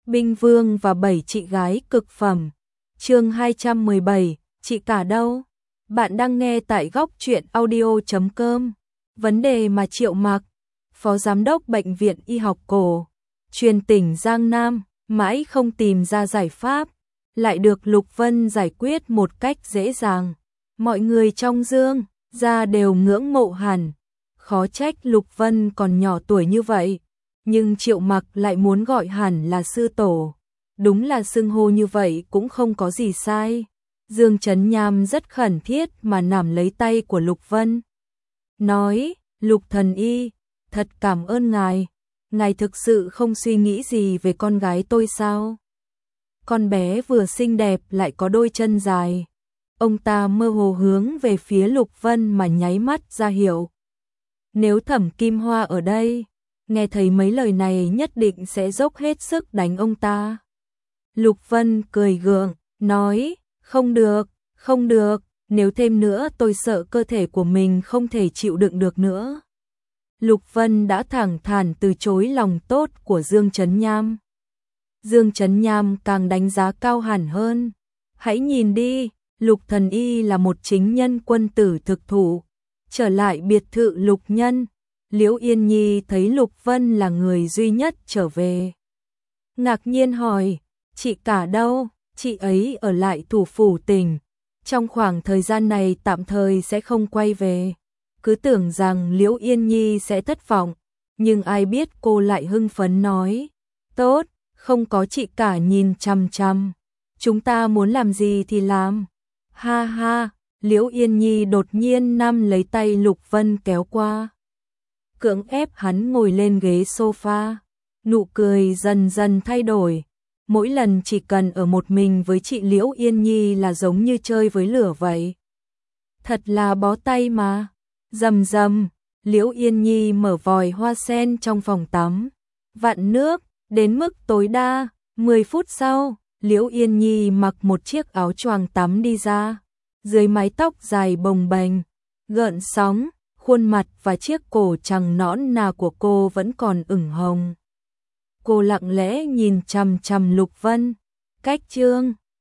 Binh Vương và 7 chị gái cực phẩm. Chương 217, chị cả đâu? Bạn đang nghe tại góc truyện audio.com. Vấn đề mà Triệu Mặc, Phó Giám đốc Bệnh viện Y học cổ truyền tỉnh Giang Nam, mãi không tìm ra giải pháp, lại được Lục Vân giải quyết một cách dễ dàng. Mọi người trong Dương gia đều ngưỡng mộ hẳn, khó trách Lục Vân còn nhỏ tuổi như vậy, nhưng Triệu Mặc lại muốn gọi hẳn là sư tổ. Đúng là xưng hô như vậy cũng không có gì sai. Dương Chấn Nham rất khẩn thiết mà nắm lấy tay của Lục Vân, nói: Lục thần y, thật cảm ơn ngài. Ngài thực sự không suy nghĩ gì về con gái tôi sao? Con bé vừa xinh đẹp lại có đôi chân dài. Ông ta mơ hồ hướng về phía Lục Vân mà nháy mắt ra hiệu. Nếu Thẩm Kim Hoa ở đây, nghe thấy mấy lời này nhất định sẽ dốc hết sức đánh ông ta. Lục Vân cười gượng, nói: không được, không được, nếu thêm nữa tôi sợ cơ thể của mình không thể chịu đựng được nữa. Lục Vân đã thẳng thắn từ chối lòng tốt của Dương Chấn Nham. Dương Chấn Nham càng đánh giá cao hẳn hơn. Hãy nhìn đi, Lục thần y là một chính nhân quân tử thực thụ. Trở lại biệt thự Lục Nhân, Liễu Yên Nhi thấy Lục Vân là người duy nhất trở về. Ngạc nhiên hỏi: chị cả đâu? Chị ấy ở lại thủ phủ tỉnh. Trong khoảng thời gian này tạm thời sẽ không quay về. Cứ tưởng rằng Liễu Yên Nhi sẽ thất vọng, nhưng ai biết cô lại hưng phấn nói: tốt, không có chị cả nhìn chằm chằm, chúng ta muốn làm gì thì làm. Ha ha, Liễu Yên Nhi đột nhiên nắm lấy tay Lục Vân kéo qua, cưỡng ép hắn ngồi lên ghế sofa. Nụ cười dần dần thay đổi. Mỗi lần chỉ cần ở một mình với chị Liễu Yên Nhi là giống như chơi với lửa vậy. Thật là bó tay mà. Rầm rầm, Liễu Yên Nhi mở vòi hoa sen trong phòng tắm, vặn nước đến mức tối đa. 10 phút sau, Liễu Yên Nhi mặc một chiếc áo choàng tắm đi ra. Dưới mái tóc dài bồng bềnh, gợn sóng, khuôn mặt và chiếc cổ trắng nõn nà của cô vẫn còn ửng hồng. Cô lặng lẽ nhìn chằm chằm Lục Vân. Cách chương